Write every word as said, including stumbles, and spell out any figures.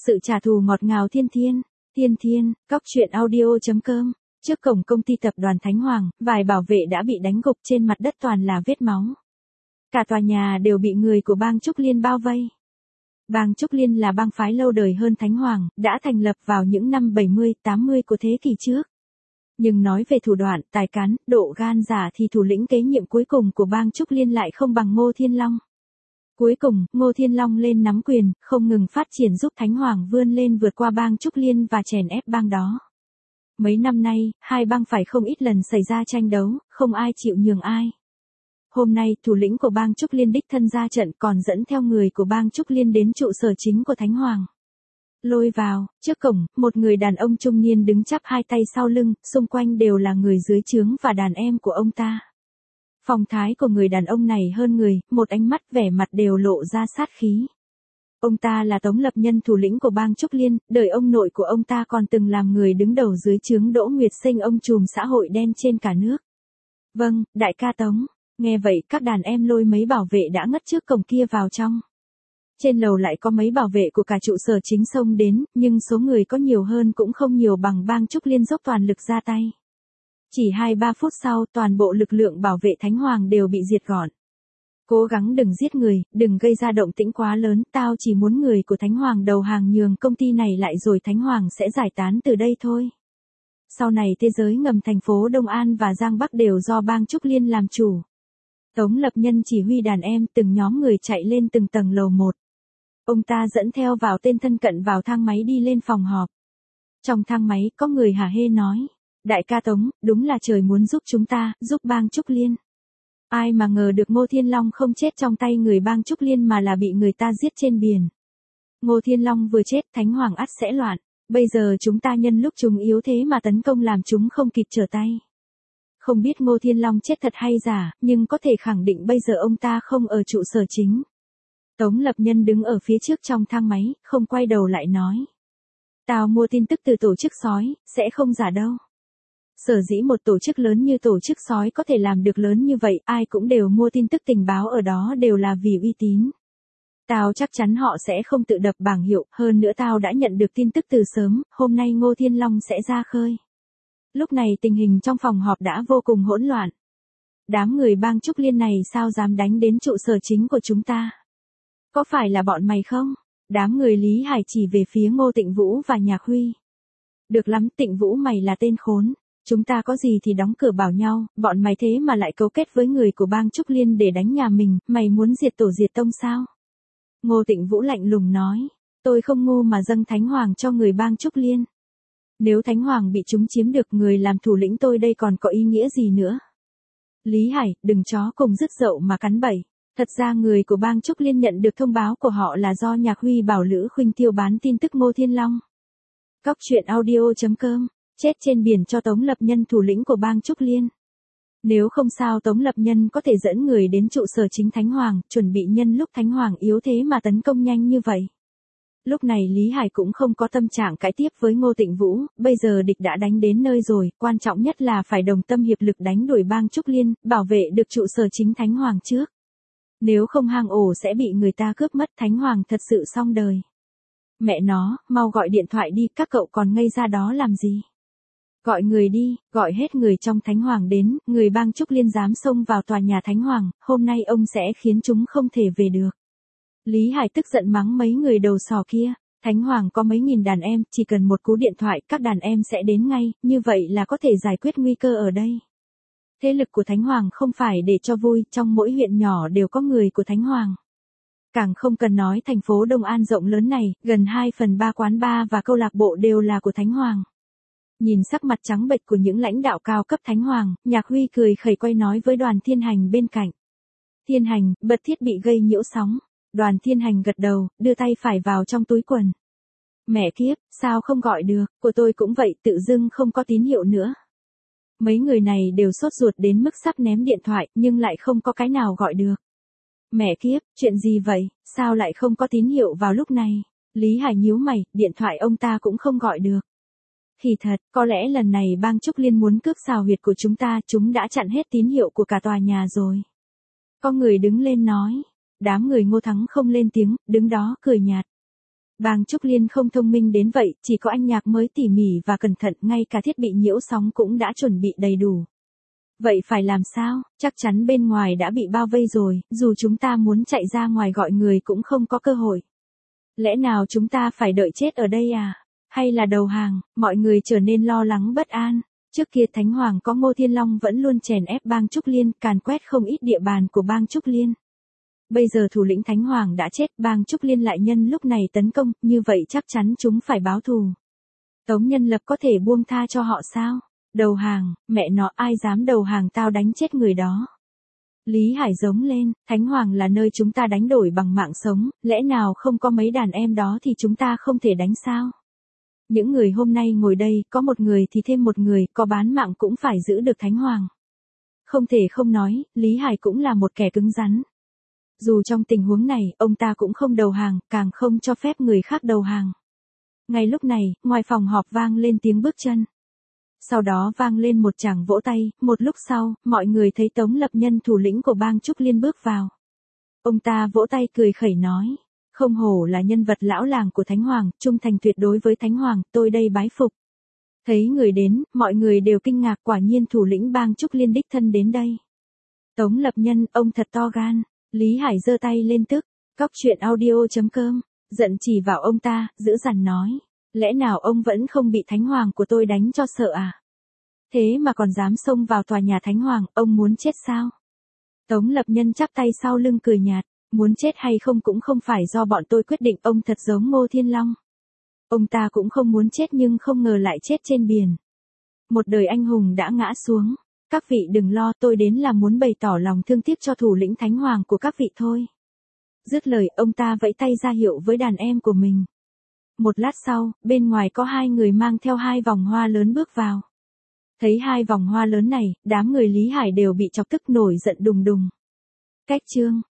Sự trả thù ngọt ngào thiên thiên, thiên thiên, cóc truyện audio chấm com. Trước cổng công ty tập đoàn Thánh Hoàng, vài bảo vệ đã bị đánh gục, trên mặt đất toàn là vết máu. Cả tòa nhà đều bị người của bang Trúc Liên bao vây. Bang Trúc Liên là bang phái lâu đời hơn Thánh Hoàng, đã thành lập vào những năm bảy mươi, tám mươi của thế kỷ trước. Nhưng nói về thủ đoạn, tài cán, độ gan giả thì thủ lĩnh kế nhiệm cuối cùng của bang Trúc Liên lại không bằng Ngô Thiên Long. Cuối cùng, Ngô Thiên Long lên nắm quyền, không ngừng phát triển giúp Thánh Hoàng vươn lên vượt qua bang Trúc Liên và chèn ép bang đó. Mấy năm nay, hai bang phải không ít lần xảy ra tranh đấu, không ai chịu nhường ai. Hôm nay, thủ lĩnh của bang Trúc Liên đích thân ra trận, còn dẫn theo người của bang Trúc Liên đến trụ sở chính của Thánh Hoàng. Lôi vào, trước cổng, một người đàn ông trung niên đứng chắp hai tay sau lưng, xung quanh đều là người dưới trướng và đàn em của ông ta. Phong thái của người đàn ông này hơn người, một ánh mắt vẻ mặt đều lộ ra sát khí. Ông ta là Tống Lập Nhân, thủ lĩnh của bang Trúc Liên, đời ông nội của ông ta còn từng làm người đứng đầu dưới trướng Đỗ Nguyệt Sinh, ông trùm xã hội đen trên cả nước. Vâng, đại ca Tống. Nghe vậy, các đàn em lôi mấy bảo vệ đã ngất trước cổng kia vào trong. Trên lầu lại có mấy bảo vệ của cả trụ sở chính xông đến, nhưng số người có nhiều hơn cũng không nhiều bằng bang Trúc Liên dốc toàn lực ra tay. Chỉ hai ba phút sau, toàn bộ lực lượng bảo vệ Thánh Hoàng đều bị diệt gọn. Cố gắng đừng giết người, đừng gây ra động tĩnh quá lớn, tao chỉ muốn người của Thánh Hoàng đầu hàng nhường công ty này lại rồi Thánh Hoàng sẽ giải tán từ đây thôi. Sau này thế giới ngầm thành phố Đông An và Giang Bắc đều do bang Trúc Liên làm chủ. Tống Lập Nhân chỉ huy đàn em, từng nhóm người chạy lên từng tầng lầu một. Ông ta dẫn theo vào tên thân cận vào thang máy đi lên phòng họp. Trong thang máy, có người hả hê nói. Đại ca Tống, đúng là trời muốn giúp chúng ta, giúp bang Trúc Liên. Ai mà ngờ được Ngô Thiên Long không chết trong tay người bang Trúc Liên mà là bị người ta giết trên biển. Ngô Thiên Long vừa chết, Thánh Hoàng ắt sẽ loạn. Bây giờ chúng ta nhân lúc chúng yếu thế mà tấn công làm chúng không kịp trở tay. Không biết Ngô Thiên Long chết thật hay giả, nhưng có thể khẳng định bây giờ ông ta không ở trụ sở chính. Tống Lập Nhân đứng ở phía trước trong thang máy, không quay đầu lại nói. Tao mua tin tức từ tổ chức sói, sẽ không giả đâu. Sở dĩ một tổ chức lớn như tổ chức sói có thể làm được lớn như vậy, ai cũng đều mua tin tức tình báo ở đó đều là vì uy tín. Tao chắc chắn họ sẽ không tự đập bảng hiệu, hơn nữa tao đã nhận được tin tức từ sớm, hôm nay Ngô Thiên Long sẽ ra khơi. Lúc này tình hình trong phòng họp đã vô cùng hỗn loạn. Đám người bang Trúc Liên này sao dám đánh đến trụ sở chính của chúng ta? Có phải là bọn mày không? Đám người Lý Hải chỉ về phía Ngô Tịnh Vũ và Nhạc Huy. Được lắm, Tịnh Vũ mày là tên khốn. Chúng ta có gì thì đóng cửa bảo nhau, bọn mày thế mà lại cấu kết với người của bang Trúc Liên để đánh nhà mình, mày muốn diệt tổ diệt tông sao? Ngô Tịnh Vũ lạnh lùng nói, tôi không ngu mà dâng Thánh Hoàng cho người bang Trúc Liên. Nếu Thánh Hoàng bị chúng chiếm được, người làm thủ lĩnh tôi đây còn có ý nghĩa gì nữa? Lý Hải, đừng chó cùng dứt dậu mà cắn bẩy. Thật ra người của bang Trúc Liên nhận được thông báo của họ là do Nhạc Huy bảo Lữ Khuynh Tiêu bán tin tức Ngô Thiên Long. Cóc truyện audio chấm com. Chết trên biển cho Tống Lập Nhân, thủ lĩnh của bang Trúc Liên. Nếu không sao Tống Lập Nhân có thể dẫn người đến trụ sở chính Thánh Hoàng, chuẩn bị nhân lúc Thánh Hoàng yếu thế mà tấn công nhanh như vậy. Lúc này Lý Hải cũng không có tâm trạng cãi tiếp với Ngô Tịnh Vũ, bây giờ địch đã đánh đến nơi rồi, quan trọng nhất là phải đồng tâm hiệp lực đánh đuổi bang Trúc Liên, bảo vệ được trụ sở chính Thánh Hoàng trước. Nếu không hang ổ sẽ bị người ta cướp mất, Thánh Hoàng thật sự xong đời. Mẹ nó, mau gọi điện thoại đi, các cậu còn ngây ra đó làm gì? Gọi người đi, gọi hết người trong Thánh Hoàng đến, người bang Trúc Liên dám xông vào tòa nhà Thánh Hoàng, hôm nay ông sẽ khiến chúng không thể về được. Lý Hải tức giận mắng mấy người đầu sò kia, Thánh Hoàng có mấy nghìn đàn em, chỉ cần một cú điện thoại các đàn em sẽ đến ngay, như vậy là có thể giải quyết nguy cơ ở đây. Thế lực của Thánh Hoàng không phải để cho vui, trong mỗi huyện nhỏ đều có người của Thánh Hoàng. Càng không cần nói thành phố Đông An rộng lớn này, gần hai phần ba quán bar và câu lạc bộ đều là của Thánh Hoàng. Nhìn sắc mặt trắng bệch của những lãnh đạo cao cấp Thánh Hoàng, Nhạc Huy cười khẩy quay nói với Đoàn Thiên Hành bên cạnh. Thiên Hành, bật thiết bị gây nhiễu sóng. Đoàn Thiên Hành gật đầu, đưa tay phải vào trong túi quần. Mẹ kiếp, sao không gọi được, của tôi cũng vậy, tự dưng không có tín hiệu nữa. Mấy người này đều sốt ruột đến mức sắp ném điện thoại, nhưng lại không có cái nào gọi được. Mẹ kiếp, chuyện gì vậy, sao lại không có tín hiệu vào lúc này? Lý Hải nhíu mày, điện thoại ông ta cũng không gọi được. Thì thật, có lẽ lần này bang Trúc Liên muốn cướp xào huyệt của chúng ta, chúng đã chặn hết tín hiệu của cả tòa nhà rồi. Có người đứng lên nói, đám người Ngô Thắng không lên tiếng, đứng đó cười nhạt. Bang Trúc Liên không thông minh đến vậy, chỉ có anh Nhạc mới tỉ mỉ và cẩn thận, ngay cả thiết bị nhiễu sóng cũng đã chuẩn bị đầy đủ. Vậy phải làm sao? Chắc chắn bên ngoài đã bị bao vây rồi, dù chúng ta muốn chạy ra ngoài gọi người cũng không có cơ hội. Lẽ nào chúng ta phải đợi chết ở đây à? Hay là đầu hàng? Mọi người trở nên lo lắng bất an. Trước kia Thánh Hoàng có Ngô Thiên Long vẫn luôn chèn ép bang Trúc Liên, càn quét không ít địa bàn của bang Trúc Liên. Bây giờ thủ lĩnh Thánh Hoàng đã chết, bang Trúc Liên lại nhân lúc này tấn công, như vậy chắc chắn chúng phải báo thù. Tống Nhân Lập có thể buông tha cho họ sao? Đầu hàng, mẹ nó, ai dám đầu hàng tao đánh chết người đó. Lý Hải giống lên, Thánh Hoàng là nơi chúng ta đánh đổi bằng mạng sống, lẽ nào không có mấy đàn em đó thì chúng ta không thể đánh sao? Những người hôm nay ngồi đây, có một người thì thêm một người, có bán mạng cũng phải giữ được Thánh Hoàng. Không thể không nói, Lý Hải cũng là một kẻ cứng rắn. Dù trong tình huống này, ông ta cũng không đầu hàng, càng không cho phép người khác đầu hàng. Ngay lúc này, ngoài phòng họp vang lên tiếng bước chân. Sau đó vang lên một tràng vỗ tay, một lúc sau, mọi người thấy Tống Lập Nhân thủ lĩnh của bang Trúc Liên bước vào. Ông ta vỗ tay cười khẩy nói, không hổ là nhân vật lão làng của Thánh Hoàng, trung thành tuyệt đối với Thánh Hoàng, tôi đây bái phục. Thấy người đến, mọi người đều kinh ngạc, quả nhiên thủ lĩnh bang Trúc Liên đích thân đến đây. Tống Lập Nhân, ông thật to gan. Lý Hải giơ tay lên tức, cóc truyện audio chấm com, giận chỉ vào ông ta, dữ dằn nói, lẽ nào ông vẫn không bị Thánh Hoàng của tôi đánh cho sợ à? Thế mà còn dám xông vào tòa nhà Thánh Hoàng, ông muốn chết sao? Tống Lập Nhân chắp tay sau lưng cười nhạt, muốn chết hay không cũng không phải do bọn tôi quyết định, ông thật giống Ngô Thiên Long. Ông ta cũng không muốn chết nhưng không ngờ lại chết trên biển. Một đời anh hùng đã ngã xuống. Các vị đừng lo, tôi đến là muốn bày tỏ lòng thương tiếc cho thủ lĩnh Thánh Hoàng của các vị thôi. Dứt lời, ông ta vẫy tay ra hiệu với đàn em của mình. Một lát sau, bên ngoài có hai người mang theo hai vòng hoa lớn bước vào. Thấy hai vòng hoa lớn này, đám người Lý Hải đều bị chọc tức nổi giận đùng đùng. Cách chương